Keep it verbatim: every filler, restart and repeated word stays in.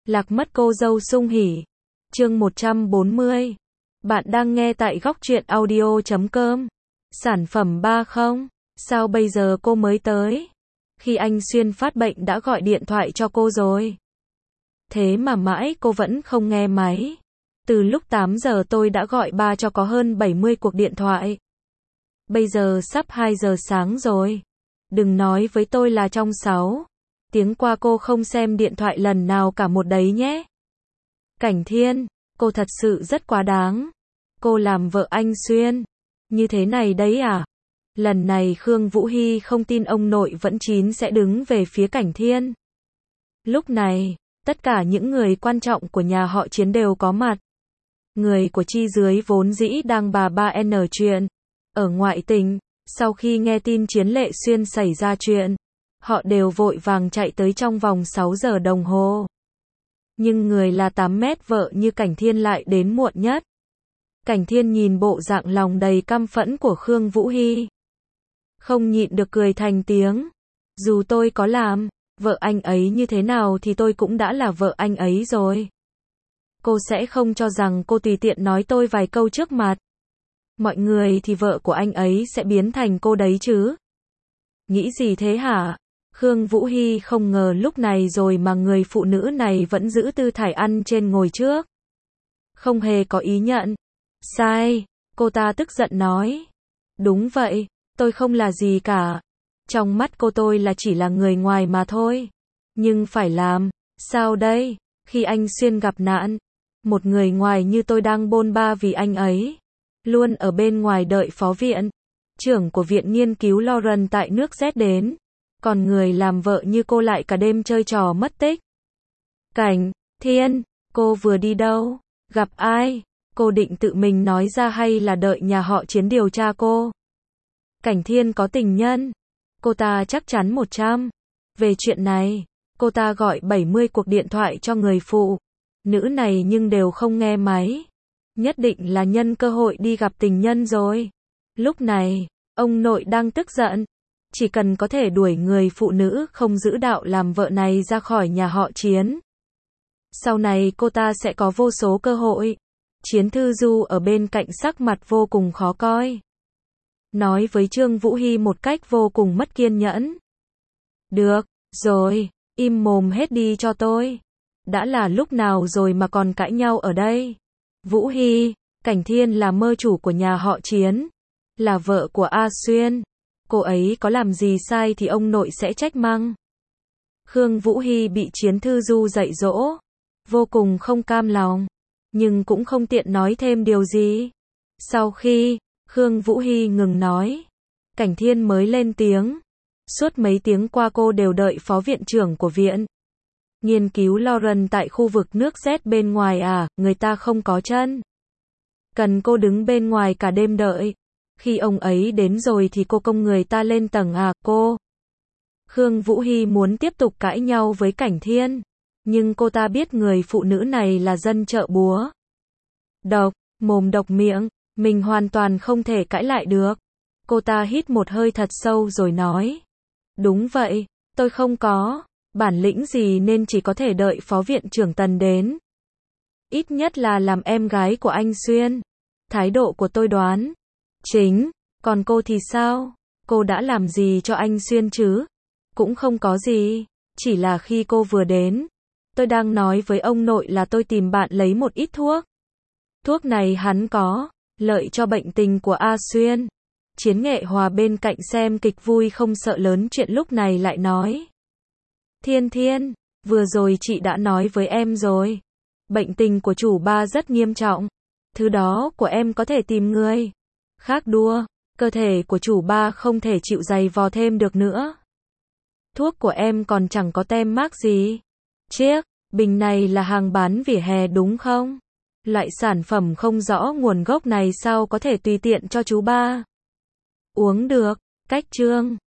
Lạc mất cô dâu sung hỉ. Chương một trăm bốn mươi. Bạn đang nghe tại góc truyện audio chấm com. Sản phẩm ba không. Sao bây giờ cô mới tới? Khi anh Xuyên phát bệnh đã gọi điện thoại cho cô rồi. Thế mà mãi cô vẫn không nghe máy. Từ lúc tám giờ tôi đã gọi ba cho có hơn bảy mươi cuộc điện thoại. Bây giờ sắp hai giờ sáng rồi. Đừng nói với tôi là trong sáu tiếng qua cô không xem điện thoại lần nào cả một đấy nhé. Cảnh Thiên, cô thật sự rất quá đáng. Cô làm vợ anh Xuyên như thế này đấy à? Lần này Khương Vũ Hy không tin ông nội vẫn chín sẽ đứng về phía Cảnh Thiên. Lúc này, tất cả những người quan trọng của nhà họ Chiến đều có mặt. Người của chi dưới vốn dĩ đang bà ba N chuyện ở ngoại tỉnh, sau khi nghe tin Chiến Lệ Xuyên xảy ra chuyện, họ đều vội vàng chạy tới trong vòng sáu giờ đồng hồ. Nhưng người là tám mét vợ như Cảnh Thiên lại đến muộn nhất. Cảnh Thiên nhìn bộ dạng lòng đầy căm phẫn của Khương Vũ Hy, không nhịn được cười thành tiếng. Dù tôi có làm vợ anh ấy như thế nào thì tôi cũng đã là vợ anh ấy rồi. Cô sẽ không cho rằng cô tùy tiện nói tôi vài câu trước mặt mọi người thì vợ của anh ấy sẽ biến thành cô đấy chứ? Nghĩ gì thế hả? Khương Vũ Hy không ngờ lúc này rồi mà người phụ nữ này vẫn giữ tư thái ăn trên ngồi trước. Không hề có ý nhận. Sai, cô ta tức giận nói. Đúng vậy, tôi không là gì cả. Trong mắt cô tôi là chỉ là người ngoài mà thôi. Nhưng phải làm sao đây? Khi anh Xuyên gặp nạn, một người ngoài như tôi đang bôn ba vì anh ấy, luôn ở bên ngoài đợi phó viện trưởng của viện nghiên cứu Lauren tại nước Z đến. Còn người làm vợ như cô lại cả đêm chơi trò mất tích. Cảnh Thiên, cô vừa đi đâu? Gặp ai? Cô định tự mình nói ra hay là đợi nhà họ Chiến điều tra cô? Cảnh Thiên có tình nhân. Cô ta chắc chắn một trăm. Về chuyện này, cô ta gọi bảy mươi cuộc điện thoại cho người phụ nữ này nhưng đều không nghe máy. Nhất định là nhân cơ hội đi gặp tình nhân rồi. Lúc này, ông nội đang tức giận. Chỉ cần có thể đuổi người phụ nữ không giữ đạo làm vợ này ra khỏi nhà họ Chiến, sau này cô ta sẽ có vô số cơ hội. Chiến Thư Du ở bên cạnh sắc mặt vô cùng khó coi, nói với Trương Vũ Hy một cách vô cùng mất kiên nhẫn. Được rồi, im mồm hết đi cho tôi. Đã là lúc nào rồi mà còn cãi nhau ở đây? Vũ Hy, Cảnh Thiên là mơ chủ của nhà họ Chiến, là vợ của A Xuyên. Cô ấy có làm gì sai thì ông nội sẽ trách mắng. Khương Vũ Hy bị Chiến Thư Du dạy dỗ, vô cùng không cam lòng, nhưng cũng không tiện nói thêm điều gì. Sau khi Khương Vũ Hy ngừng nói, Cảnh Thiên mới lên tiếng. Suốt mấy tiếng qua cô đều đợi phó viện trưởng của viện nghiên cứu Lauren tại khu vực nước Z bên ngoài à? Người ta không có chân cần cô đứng bên ngoài cả đêm đợi. Khi ông ấy đến rồi thì cô công người ta lên tầng à? Cô Khương Vũ Hy muốn tiếp tục cãi nhau với Cảnh Thiên, nhưng cô ta biết người phụ nữ này là dân chợ búa, độc mồm độc miệng, mình hoàn toàn không thể cãi lại được. Cô ta hít một hơi thật sâu rồi nói. Đúng vậy, tôi không có bản lĩnh gì nên chỉ có thể đợi phó viện trưởng Tần đến. Ít nhất là làm em gái của anh Xuyên. Thái độ của tôi đoán chính. Còn cô thì sao? Cô đã làm gì cho anh Xuyên chứ? Cũng không có gì. Chỉ là khi cô vừa đến, tôi đang nói với ông nội là tôi tìm bạn lấy một ít thuốc. Thuốc này hắn có lợi cho bệnh tình của A Xuyên. Chiến Nghệ Hòa bên cạnh xem kịch vui không sợ lớn chuyện lúc này lại nói. Thiên Thiên, vừa rồi chị đã nói với em rồi. Bệnh tình của chủ ba rất nghiêm trọng. Thứ đó của em có thể tìm người khác đua. Cơ thể của chủ ba không thể chịu giày vò thêm được nữa. Thuốc của em còn chẳng có tem mác gì. Chiếc bình này là hàng bán vỉa hè đúng không? Loại sản phẩm không rõ nguồn gốc này sao có thể tùy tiện cho chú ba uống được? Cách chương